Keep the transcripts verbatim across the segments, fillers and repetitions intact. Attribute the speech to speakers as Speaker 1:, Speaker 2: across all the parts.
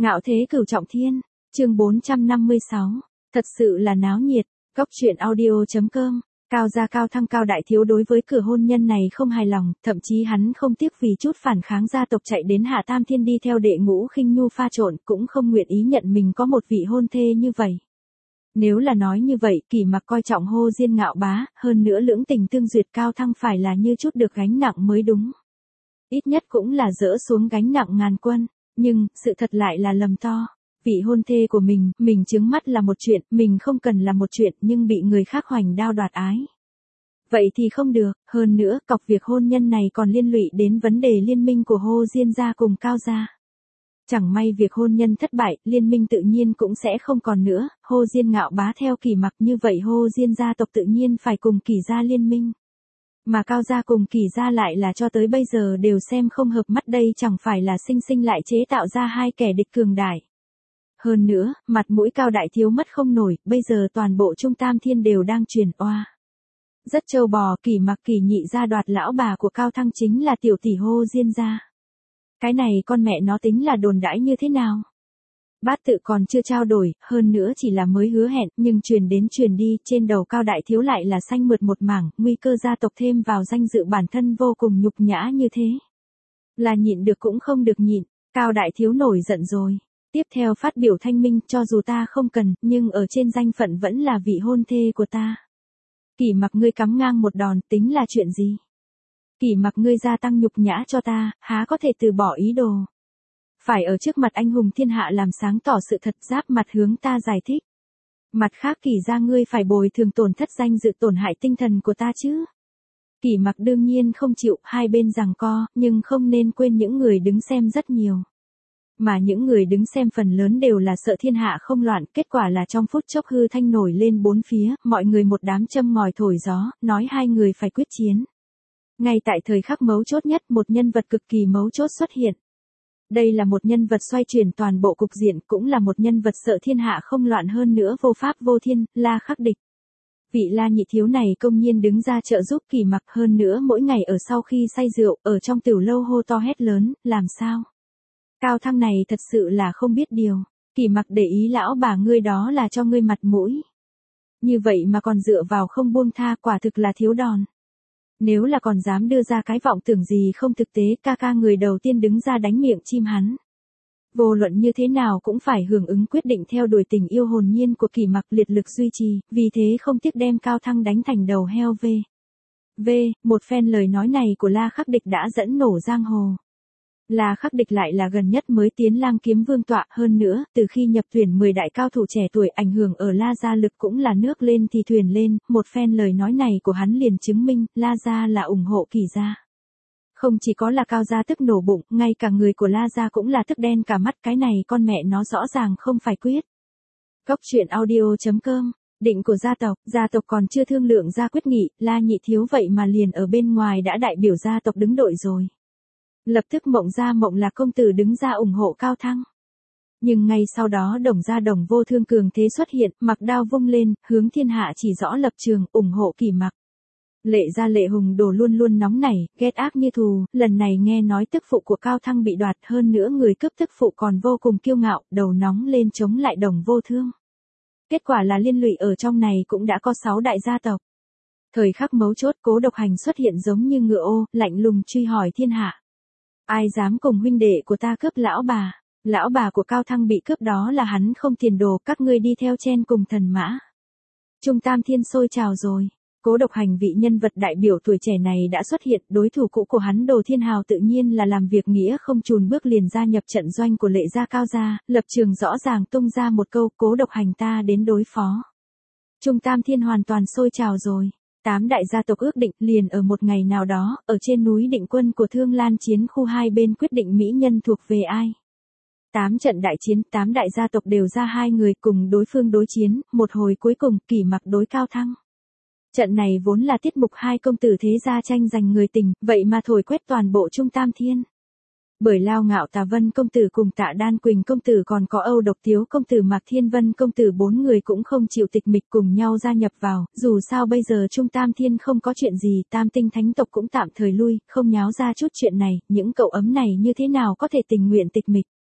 Speaker 1: Ngạo thế cửu trọng thiên, chương bốn trăm năm mươi sáu, thật sự là náo nhiệt, góc truyện audio.com, Cao gia Cao Thăng Cao đại thiếu đối với cửa hôn nhân này không hài lòng, thậm chí hắn không tiếc vì chút phản kháng gia tộc chạy đến Hạ Tam Thiên đi theo đệ ngũ khinh nhu pha trộn, cũng không nguyện ý nhận mình có một vị hôn thê như vậy. Nếu là nói như vậy, Kỷ Mặc coi trọng Hồ Diên ngạo bá, hơn nữa lưỡng tình tương duyệt Cao Thăng phải là như chút được gánh nặng mới đúng. Ít nhất cũng là dỡ xuống gánh nặng ngàn quân, nhưng, sự thật lại là lầm to. Vị hôn thê của mình, mình chướng mắt là một chuyện, mình không cần là một chuyện, nhưng bị người khác hoành đao đoạt ái. Vậy thì không được, hơn nữa, cọc việc hôn nhân này còn liên lụy đến vấn đề liên minh của Hồ Diên gia cùng Cao gia. Chẳng may việc hôn nhân thất bại, liên minh tự nhiên cũng sẽ không còn nữa, Hồ Diên ngạo bá theo Kỷ Mặc như vậy Hồ Diên gia tộc tự nhiên phải cùng Kỷ gia liên minh. Mà Cao gia cùng Kỷ gia lại là cho tới bây giờ đều xem không hợp mắt, đây chẳng phải là sinh sinh lại chế tạo ra hai kẻ địch cường đại. Hơn nữa, mặt mũi Cao đại thiếu mất không nổi, bây giờ toàn bộ Trung Tam Thiên đều đang truyền oa. Rất trâu bò, Kỷ Mặc Kỷ nhị gia đoạt lão bà của Cao Thăng chính là tiểu tỷ Hồ Diên gia. Cái này con mẹ nó tính là đồn đãi như thế nào? Bát tự còn chưa trao đổi, hơn nữa chỉ là mới hứa hẹn, nhưng truyền đến truyền đi, trên đầu Cao đại thiếu lại là xanh mượt một mảng, nguy cơ gia tộc thêm vào danh dự bản thân vô cùng nhục nhã như thế. Là nhịn được cũng không được nhịn, Cao đại thiếu nổi giận rồi. Tiếp theo phát biểu thanh minh, cho dù ta không cần, nhưng ở trên danh phận vẫn là vị hôn thê của ta. Kỷ Mặc ngươi cắm ngang một đòn, tính là chuyện gì? Kỷ Mặc ngươi gia tăng nhục nhã cho ta, há có thể từ bỏ ý đồ. Phải ở trước mặt anh hùng thiên hạ làm sáng tỏ sự thật, giáp mặt hướng ta giải thích. Mặt khác Kỷ gia ngươi phải bồi thường tổn thất danh dự, tổn hại tinh thần của ta chứ. Kỷ Mặc đương nhiên không chịu, hai bên giằng co, nhưng không nên quên những người đứng xem rất nhiều. Mà những người đứng xem phần lớn đều là sợ thiên hạ không loạn, kết quả là trong phút chốc hư thanh nổi lên bốn phía, mọi người một đám châm ngòi thổi gió, nói hai người phải quyết chiến. Ngay tại thời khắc mấu chốt nhất, một nhân vật cực kỳ mấu chốt xuất hiện. Đây là một nhân vật xoay chuyển toàn bộ cục diện, cũng là một nhân vật sợ thiên hạ không loạn hơn nữa vô pháp vô thiên, La Khắc Địch. Vị La nhị thiếu này công nhiên đứng ra trợ giúp Kỷ Mặc, hơn nữa mỗi ngày ở sau khi say rượu, ở trong tiểu lâu hô to hét lớn, làm sao? Cao Thăng này thật sự là không biết điều. Kỷ Mặc để ý lão bà ngươi đó là cho ngươi mặt mũi. Như vậy mà còn dựa vào không buông tha, quả thực là thiếu đòn. Nếu là còn dám đưa ra cái vọng tưởng gì không thực tế, ca ca người đầu tiên đứng ra đánh miệng chim hắn. Vô luận như thế nào cũng phải hưởng ứng quyết định theo đuổi tình yêu hồn nhiên của Kỷ Mặc, liệt lực duy trì, vì thế không tiếc đem Cao Thăng đánh thành đầu heo v. V, một phen lời nói này của La Khắc Địch đã dẫn nổ giang hồ. La Khắc Địch lại là gần nhất mới tiến Lang Kiếm Vương tọa, hơn nữa, từ khi nhập tuyển mười đại cao thủ trẻ tuổi, ảnh hưởng ở La gia lực cũng là nước lên thì thuyền lên, một phen lời nói này của hắn liền chứng minh, La gia là ủng hộ Kỷ gia. Không chỉ có là Cao gia tức nổ bụng, ngay cả người của La gia cũng là tức đen cả mắt, cái này con mẹ nó rõ ràng không phải quyết. Góc truyện audio.com, định của gia tộc, gia tộc còn chưa thương lượng ra quyết nghị, La nhị thiếu vậy mà liền ở bên ngoài đã đại biểu gia tộc đứng đội rồi. Lập tức Mộng gia Mộng Lạc công tử đứng ra ủng hộ Cao Thăng. Nhưng ngay sau đó Đồng gia Đồng Vô Thương cường thế xuất hiện, mặc đao vung lên, hướng thiên hạ chỉ rõ lập trường, ủng hộ Kỷ Mặc. Lệ gia Lệ Hùng Đồ luôn luôn nóng nảy, ghét ác như thù, lần này nghe nói tức phụ của Cao Thăng bị đoạt, hơn nữa người cướp tức phụ còn vô cùng kiêu ngạo, đầu nóng lên chống lại Đồng Vô Thương. Kết quả là liên lụy ở trong này cũng đã có sáu đại gia tộc. Thời khắc mấu chốt, Cố Độc Hành xuất hiện giống như ngựa ô, lạnh lùng truy hỏi thiên hạ. Ai dám cùng huynh đệ của ta cướp lão bà? Lão bà của Cao Thăng bị cướp đó là hắn không tiền đồ, các ngươi đi theo chen cùng thần mã. Trung Tam Thiên sôi trào rồi. Cố Độc Hành vị nhân vật đại biểu tuổi trẻ này đã xuất hiện, đối thủ cũ của hắn Đồ Thiên Hào tự nhiên là làm việc nghĩa không chùn bước liền gia nhập trận doanh của Lệ gia Cao gia, lập trường rõ ràng tung ra một câu, Cố Độc Hành ta đến đối phó. Trung Tam Thiên hoàn toàn sôi trào rồi. Tám đại gia tộc ước định liền ở một ngày nào đó, ở trên núi Định Quân của Thương Lan chiến khu hai bên quyết định mỹ nhân thuộc về ai. Tám trận đại chiến, tám đại gia tộc đều ra hai người cùng đối phương đối chiến, một hồi cuối cùng Kỷ Mặc đối Cao Thăng. Trận này vốn là tiết mục hai công tử thế gia tranh giành người tình, vậy mà thổi quét toàn bộ Trung Tam Thiên. Bởi Lao Ngạo Tà Vân công tử cùng Tạ Đan Quỳnh công tử còn có Âu Độc Tiếu công tử Mạc Thiên Vân công tử bốn người cũng không chịu tịch mịch cùng nhau gia nhập vào, dù sao bây giờ Trung Tam Thiên không có chuyện gì, Tam Tinh Thánh tộc cũng tạm thời lui, không nháo ra chút chuyện này, những cậu ấm này như thế nào có thể tình nguyện tịch mịch.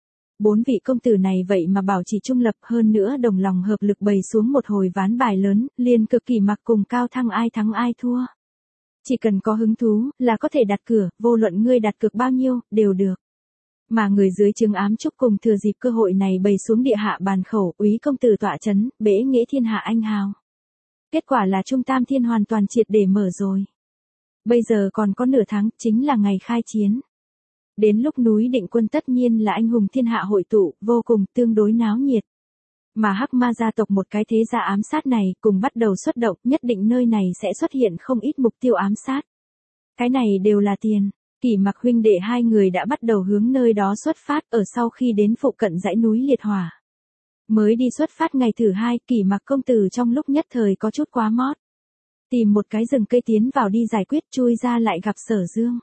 Speaker 1: bốn vị công tử này vậy mà bảo trì trung lập hơn nữa đồng lòng hợp lực bày xuống một hồi ván bài lớn, liền cực kỳ mặc cùng Cao Thăng ai thắng ai thua. Chỉ cần có hứng thú là có thể đặt cược, vô luận ngươi đặt cược bao nhiêu, đều được. Mà người dưới trướng ám trúc cùng thừa dịp cơ hội này bày xuống địa hạ bàn khẩu, úy công tử tọa chấn, bể nghĩa thiên hạ anh hào. Kết quả là Trung Tam Thiên hoàn toàn triệt để mở rồi. Bây giờ còn có nửa tháng, chính là ngày khai chiến. Đến lúc núi Định Quân tất nhiên là anh hùng thiên hạ hội tụ, vô cùng tương đối náo nhiệt. Mà Hắc Ma gia tộc một cái thế gia ám sát này cùng bắt đầu xuất động, nhất định nơi này sẽ xuất hiện không ít mục tiêu ám sát. Cái này đều là tiền. Kỷ Mặc huynh đệ hai người đã bắt đầu hướng nơi đó xuất phát ở sau khi đến phụ cận dãy núi liệt hỏa. Mới đi xuất phát ngày thứ hai, Kỷ Mặc công tử trong lúc nhất thời có chút quá mót. Tìm một cái rừng cây tiến vào đi giải quyết, chui ra lại gặp Sở Dương.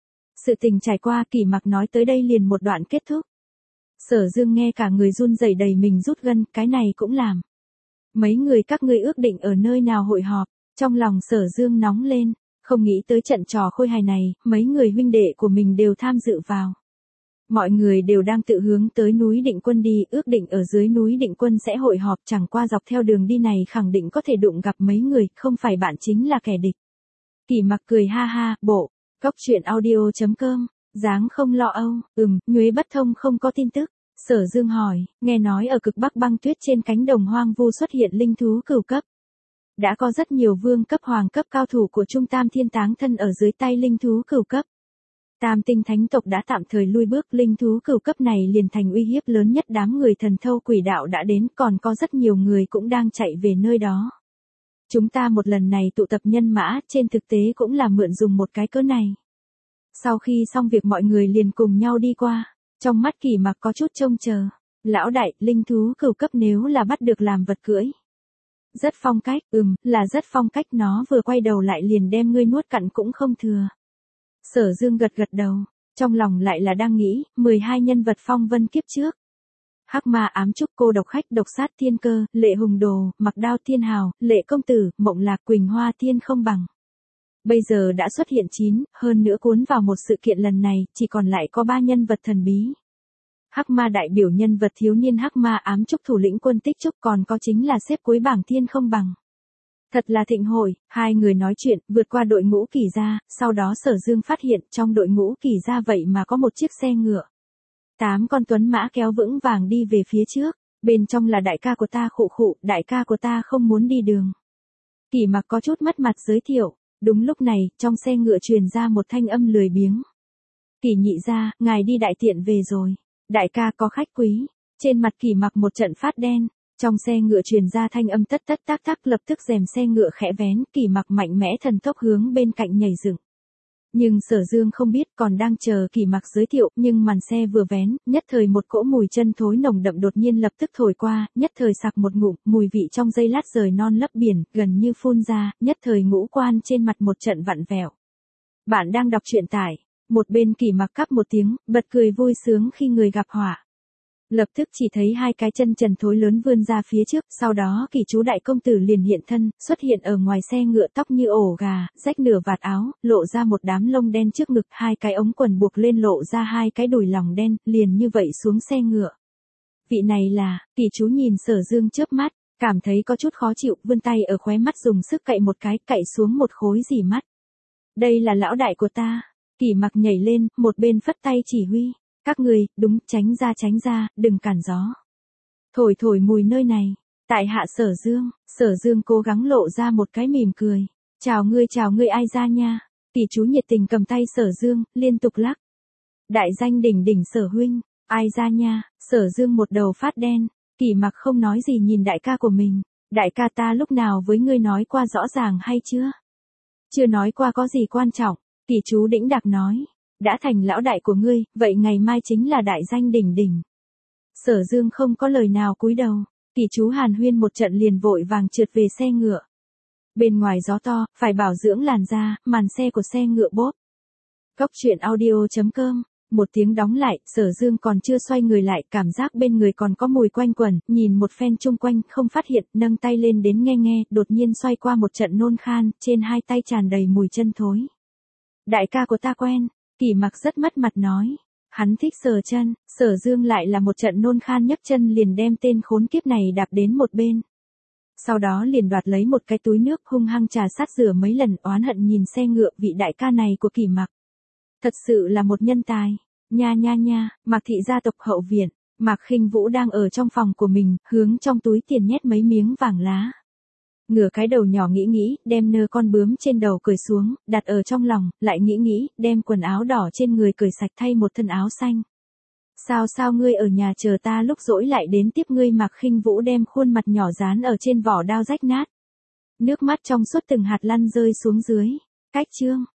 Speaker 1: Sự tình trải qua, Kỷ Mặc nói tới đây liền một đoạn kết thúc. Sở Dương nghe cả người run rẩy đầy mình rút gân, cái này cũng làm. Mấy người các ngươi ước định ở nơi nào hội họp, trong lòng Sở Dương nóng lên, không nghĩ tới trận trò khôi hài này, mấy người huynh đệ của mình đều tham dự vào. Mọi người đều đang tự hướng tới núi Định Quân đi, ước định ở dưới núi Định Quân sẽ hội họp, chẳng qua dọc theo đường đi này khẳng định có thể đụng gặp mấy người, không phải bạn chính là kẻ địch. Kỷ Mặc cười ha ha, bộ, cóc truyện audio chấm com, dáng không lo âu, ừm, Nhuế Bất Thông không có tin tức. Sở Dương hỏi, nghe nói ở cực Bắc băng tuyết trên cánh đồng hoang vu xuất hiện linh thú cửu cấp. Đã có rất nhiều vương cấp hoàng cấp cao thủ của Trung Tam Thiên táng thân ở dưới tay linh thú cửu cấp. Tam tinh thánh tộc đã tạm thời lui bước, linh thú cửu cấp này liền thành uy hiếp lớn nhất, đám người thần thâu quỷ đạo đã đến, còn có rất nhiều người cũng đang chạy về nơi đó. Chúng ta một lần này tụ tập nhân mã, trên thực tế cũng là mượn dùng một cái cớ này. Sau khi xong việc mọi người liền cùng nhau đi qua, trong mắt Kỷ Mặc có chút trông chờ. Lão đại, linh thú cửu cấp nếu là bắt được làm vật cưỡi. Rất phong cách, ừm, là rất phong cách, nó vừa quay đầu lại liền đem ngươi nuốt cặn cũng không thừa. Sở Dương gật gật đầu, trong lòng lại là đang nghĩ, mười hai nhân vật phong vân kiếp trước. Hắc Ma ám trúc, cô độc khách, độc sát thiên cơ, lệ hùng đồ, mặc đao thiên hào, lệ công tử, mộng lạc, quỳnh hoa thiên không bằng. Bây giờ đã xuất hiện chín, hơn nữa cuốn vào một sự kiện lần này, chỉ còn lại có ba nhân vật thần bí. Hắc Ma đại biểu nhân vật thiếu niên Hắc Ma ám trúc thủ lĩnh quân tích trúc, còn có chính là xếp cuối bảng thiên không bằng. Thật là thịnh hội, hai người nói chuyện, vượt qua đội ngũ Kỷ gia, sau đó Sở Dương phát hiện trong đội ngũ Kỷ gia vậy mà có một chiếc xe ngựa. Tám con tuấn mã kéo vững vàng đi về phía trước, bên trong là đại ca của ta khụ khụ, đại ca của ta không muốn đi đường. Kỷ Mặc có chút mất mặt giới thiệu, đúng lúc này, trong xe ngựa truyền ra một thanh âm lười biếng. Kỷ nhị gia, ngài đi đại tiện về rồi, đại ca có khách quý, trên mặt Kỷ Mặc một trận phát đen. Trong xe ngựa truyền ra thanh âm tất tất tác tác, lập tức rèm xe ngựa khẽ vén, Kỷ Mặc mạnh mẽ thần tốc hướng bên cạnh nhảy dựng. Nhưng Sở Dương không biết, còn đang chờ Kỷ Mặc giới thiệu, nhưng màn xe vừa vén, nhất thời một cỗ mùi chân thối nồng đậm đột nhiên lập tức thổi qua, nhất thời sặc một ngụm, mùi vị trong giây lát rời non lấp biển, gần như phun ra, nhất thời ngũ quan trên mặt một trận vặn vẹo. Bạn đang đọc truyện tải, một bên Kỷ Mặc cắp một tiếng, bật cười vui sướng khi người gặp họa. Lập tức chỉ thấy hai cái chân trần thối lớn vươn ra phía trước, sau đó Kỷ chú đại công tử liền hiện thân, xuất hiện ở ngoài xe ngựa, tóc như ổ gà, rách nửa vạt áo, lộ ra một đám lông đen trước ngực, hai cái ống quần buộc lên lộ ra hai cái đùi lòng đen, liền như vậy xuống xe ngựa. Vị này là, Kỷ chú nhìn Sở Dương chớp mắt, cảm thấy có chút khó chịu, vươn tay ở khóe mắt dùng sức cạy một cái, cạy xuống một khối dì mắt. Đây là lão đại của ta. Kỷ Mặc nhảy lên, một bên phất tay chỉ huy. Các người, đúng, tránh ra tránh ra, đừng cản gió. Thổi thổi mùi nơi này, tại hạ Sở Dương, Sở Dương cố gắng lộ ra một cái mỉm cười. Chào ngươi chào ngươi ai ra nha. Kỷ chú nhiệt tình cầm tay Sở Dương, liên tục lắc. Đại danh đỉnh đỉnh Sở huynh, ai ra nha. Sở Dương một đầu phát đen, Kỷ Mặc không nói gì nhìn đại ca của mình. Đại ca ta lúc nào với ngươi nói qua rõ ràng hay chưa? Chưa nói qua có gì quan trọng, Kỷ chú đĩnh đạc nói. Đã thành lão đại của ngươi, vậy ngày mai chính là đại danh đỉnh đỉnh. Sở Dương không có lời nào cúi đầu, Kỷ chú hàn huyên một trận liền vội vàng trượt về xe ngựa. Bên ngoài gió to, phải bảo dưỡng làn da, màn xe của xe ngựa bóp. Cóc truyện audio chấm com, một tiếng đóng lại, Sở Dương còn chưa xoay người lại, cảm giác bên người còn có mùi quanh quẩn, nhìn một phen chung quanh, không phát hiện, nâng tay lên đến nghe nghe, đột nhiên xoay qua một trận nôn khan, trên hai tay tràn đầy mùi chân thối. Đại ca của ta quen. Kỷ Mặc rất mất mặt nói, Hắn thích sờ chân, Sở Dương lại là một trận nôn khan nhấc chân liền đem tên khốn kiếp này đạp đến một bên. Sau đó liền đoạt lấy một cái túi nước hung hăng trà sát rửa mấy lần, oán hận nhìn xe ngựa vị đại ca này của Kỷ Mặc. Thật sự là một nhân tài, nha nha nha, Mạc thị gia tộc hậu viện, Mạc Khinh Vũ đang ở trong phòng của mình, hướng trong túi tiền nhét mấy miếng vàng lá. Ngửa cái đầu nhỏ nghĩ nghĩ, đem nơ con bướm trên đầu cởi xuống, đặt ở trong lòng, lại nghĩ nghĩ, đem quần áo đỏ trên người cởi sạch thay một thân áo xanh. Sao sao ngươi ở nhà chờ ta lúc rỗi lại đến tiếp ngươi. Mạc Khinh Vũ đem khuôn mặt nhỏ dán ở trên vỏ đao rách nát. Nước mắt trong suốt từng hạt lăn rơi xuống dưới. Cách chương.